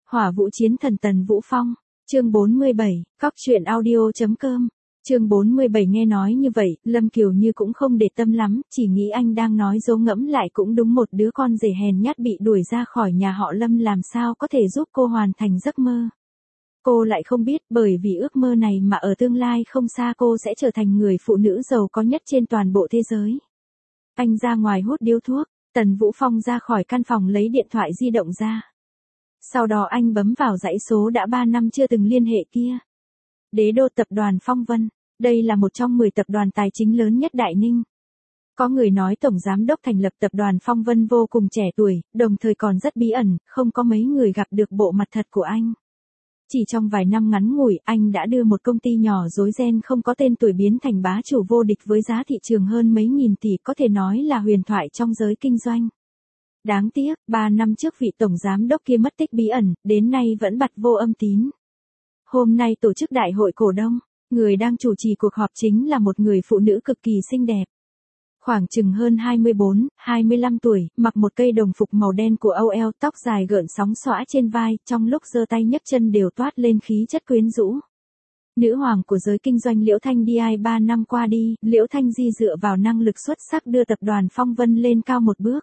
Hỏa Vũ Chiến Thần Tần Vũ Phong, chương 47, Cóc truyện audio.com, chương 47 nghe nói như vậy, Lâm Kiều Như cũng không để tâm lắm, chỉ nghĩ anh đang nói dấu ngẫm lại cũng đúng, một đứa con rể hèn nhát bị đuổi ra khỏi nhà họ Lâm làm sao có thể giúp cô hoàn thành giấc mơ. Cô lại không biết, bởi vì ước mơ này mà ở tương lai không xa cô sẽ trở thành người phụ nữ giàu có nhất trên toàn bộ thế giới. Anh ra ngoài hút điếu thuốc, Tần Vũ Phong ra khỏi căn phòng lấy điện thoại di động ra. Sau đó anh bấm vào dãy số đã 3 năm chưa từng liên hệ kia. Đế đô tập đoàn Phong Vân, đây là một trong 10 tập đoàn tài chính lớn nhất Đại Ninh. Có người nói tổng giám đốc thành lập tập đoàn Phong Vân vô cùng trẻ tuổi, đồng thời còn rất bí ẩn, không có mấy người gặp được bộ mặt thật của anh. Chỉ trong vài năm ngắn ngủi, anh đã đưa một công ty nhỏ rối ren không có tên tuổi biến thành bá chủ vô địch với giá thị trường hơn mấy nghìn tỷ, có thể nói là huyền thoại trong giới kinh doanh. Đáng tiếc, 3 năm trước vị tổng giám đốc kia mất tích bí ẩn, đến nay vẫn bặt vô âm tín. Hôm nay tổ chức đại hội cổ đông, người đang chủ trì cuộc họp chính là một người phụ nữ cực kỳ xinh đẹp. Khoảng chừng hơn 24, 25 tuổi, mặc một cây đồng phục màu đen của OL, tóc dài gợn sóng xõa trên vai, trong lúc giơ tay nhấc chân đều toát lên khí chất quyến rũ. Nữ hoàng của giới kinh doanh Liễu Thanh Di. 3 năm qua đi, Liễu Thanh Di dựa vào năng lực xuất sắc đưa tập đoàn Phong Vân lên cao một bước.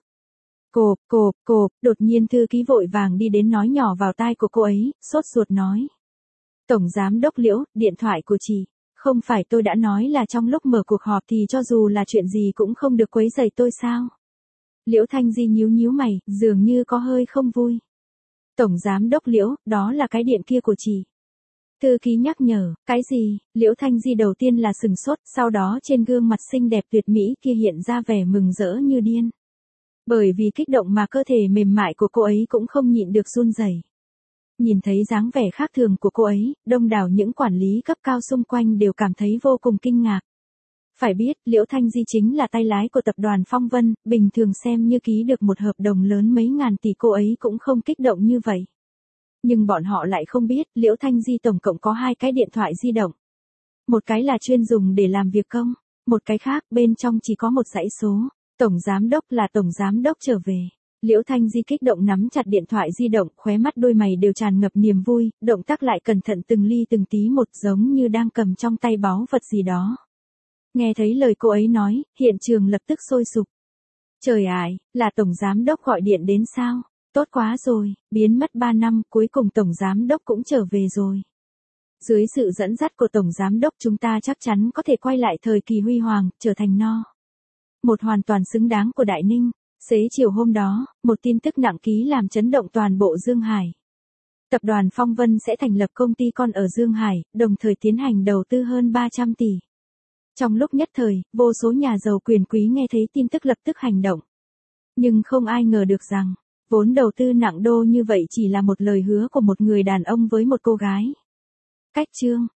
Cộp, đột nhiên thư ký vội vàng đi đến nói nhỏ vào tai của cô ấy, sốt ruột nói. Tổng giám đốc Liễu, điện thoại của chị. Không phải tôi đã nói là trong lúc mở cuộc họp thì cho dù là chuyện gì cũng không được quấy rầy tôi sao? Liễu Thanh Di nhíu mày, dường như có hơi không vui. Tổng giám đốc Liễu, đó là cái điện kia của chị. Thư ký nhắc nhở, cái gì? Liễu Thanh Di đầu tiên là sừng sốt, sau đó trên gương mặt xinh đẹp tuyệt mỹ kia hiện ra vẻ mừng rỡ như điên. Bởi vì kích động mà cơ thể mềm mại của cô ấy cũng không nhịn được run rẩy. Nhìn thấy dáng vẻ khác thường của cô ấy, đông đảo những quản lý cấp cao xung quanh đều cảm thấy vô cùng kinh ngạc. Phải biết, Liễu Thanh Di chính là tay lái của tập đoàn Phong Vân, bình thường xem như ký được một hợp đồng lớn mấy ngàn tỷ cô ấy cũng không kích động như vậy. Nhưng bọn họ lại không biết, Liễu Thanh Di tổng cộng có 2 cái điện thoại di động. Một cái là chuyên dùng để làm việc công, một cái khác bên trong chỉ có một dãy số. Tổng giám đốc là tổng giám đốc trở về. Liễu Thanh Di kích động nắm chặt điện thoại di động, khóe mắt đôi mày đều tràn ngập niềm vui, động tác lại cẩn thận từng ly từng tí một, giống như đang cầm trong tay báu vật gì đó. Nghe thấy lời cô ấy nói, hiện trường lập tức sôi sục. Trời ải, là tổng giám đốc gọi điện đến sao? Tốt quá rồi, biến mất 3 năm, cuối cùng tổng giám đốc cũng trở về rồi. Dưới sự dẫn dắt của tổng giám đốc chúng ta chắc chắn có thể quay lại thời kỳ huy hoàng, trở thành một hoàn toàn xứng đáng của Đại Ninh. Xế chiều hôm đó, một tin tức nặng ký làm chấn động toàn bộ Dương Hải. Tập đoàn Phong Vân sẽ thành lập công ty con ở Dương Hải, đồng thời tiến hành đầu tư hơn 300 tỷ. Trong lúc nhất thời, vô số nhà giàu quyền quý nghe thấy tin tức lập tức hành động. Nhưng không ai ngờ được rằng, vốn đầu tư nặng đô như vậy chỉ là một lời hứa của một người đàn ông với một cô gái. Cách chương,